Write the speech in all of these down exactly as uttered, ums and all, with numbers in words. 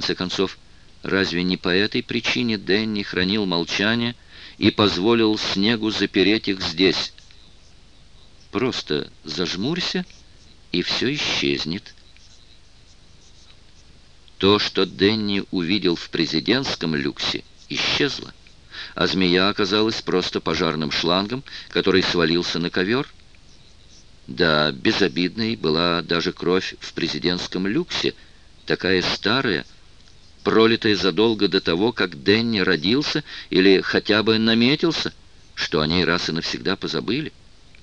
конце концов, разве не по этой причине Дэнни хранил молчание и позволил снегу запереть их здесь? Просто зажмурься, и все исчезнет. То, что Дэнни увидел в президентском люксе, исчезло, а змея оказалась просто пожарным шлангом, который свалился на ковер. Да, безобидной была даже кровь в президентском люксе, такая старая, пролитая задолго до того, как Дэнни родился или хотя бы наметился, что о ней раз и навсегда позабыли.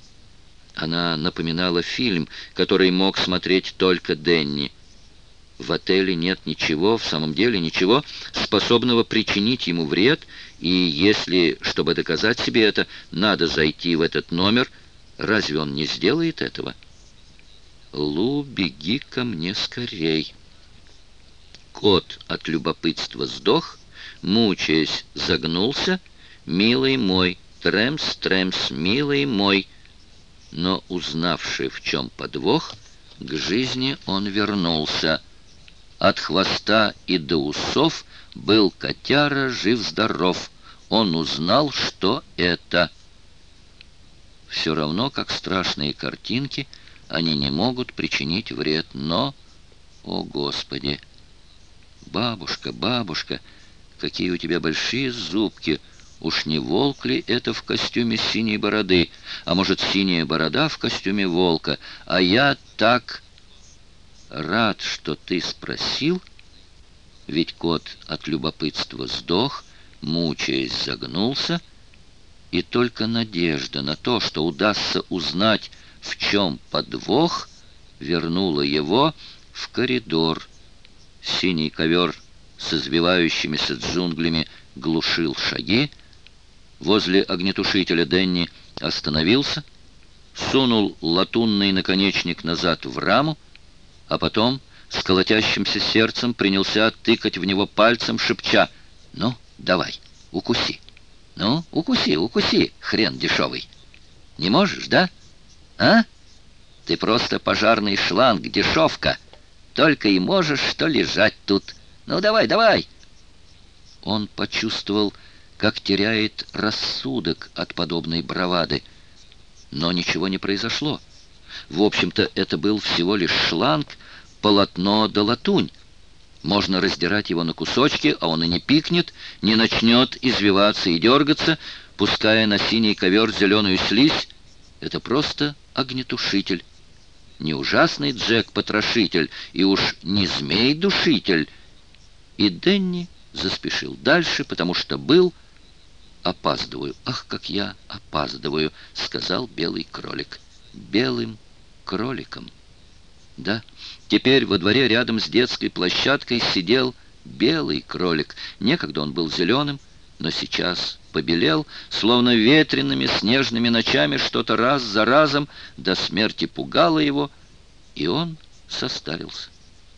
Она напоминала фильм, который мог смотреть только Дэнни. В отеле нет ничего, в самом деле ничего, способного причинить ему вред, и если, чтобы доказать себе это, надо зайти в этот номер, разве он не сделает этого? «Лу, беги ко мне скорей!» Кот от любопытства сдох, мучаясь, загнулся. «Милый мой, тремс-тремс, милый мой!» Но, узнавший, в чем подвох, к жизни он вернулся. От хвоста и до усов был котяра жив-здоров. Он узнал, что это. Все равно, как страшные картинки, они не могут причинить вред, но... О, Господи! Бабушка, бабушка, какие у тебя большие зубки! Уж не волк ли это в костюме синей бороды? А может, синяя борода в костюме волка? А я так рад, что ты спросил, ведь кот от любопытства сдох, мучаясь, загнулся, и только надежда на то, что удастся узнать, в чем подвох, вернула его в коридор. Синий ковер с извивающимися джунглями глушил шаги. Возле огнетушителя Дэнни остановился, сунул латунный наконечник назад в раму, а потом с колотящимся сердцем принялся тыкать в него пальцем, шепча: «Ну, давай, укуси! Ну, укуси, укуси, хрен дешевый! Не можешь, да? А? Ты просто пожарный шланг, дешевка! Только и можешь, что лежать тут! Ну, давай, давай!» Он почувствовал, как теряет рассудок от подобной бравады. Но ничего не произошло. В общем-то, это был всего лишь шланг, полотно да латунь. Можно раздирать его на кусочки, а он и не пикнет, не начнет извиваться и дергаться, пуская на синий ковер зеленую слизь. Это просто огнетушитель. Не ужасный Джек-потрошитель и уж не змей-душитель. И Дэнни заспешил дальше, потому что был... «Опаздываю. Ах, как я опаздываю», — сказал белый кролик. Белым кроликом. Да, теперь во дворе рядом с детской площадкой сидел белый кролик. Некогда он был зеленым, но сейчас побелел, словно ветреными снежными ночами что-то раз за разом до смерти пугало его, и он состарился.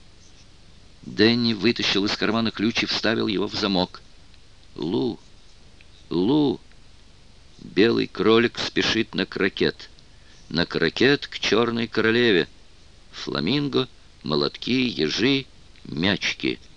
Дэнни вытащил из кармана ключ и вставил его в замок. «Лу! Лу!» Белый кролик спешит на крокет. На крокет к черной королеве. Фламинго, молотки, ежи, мячики —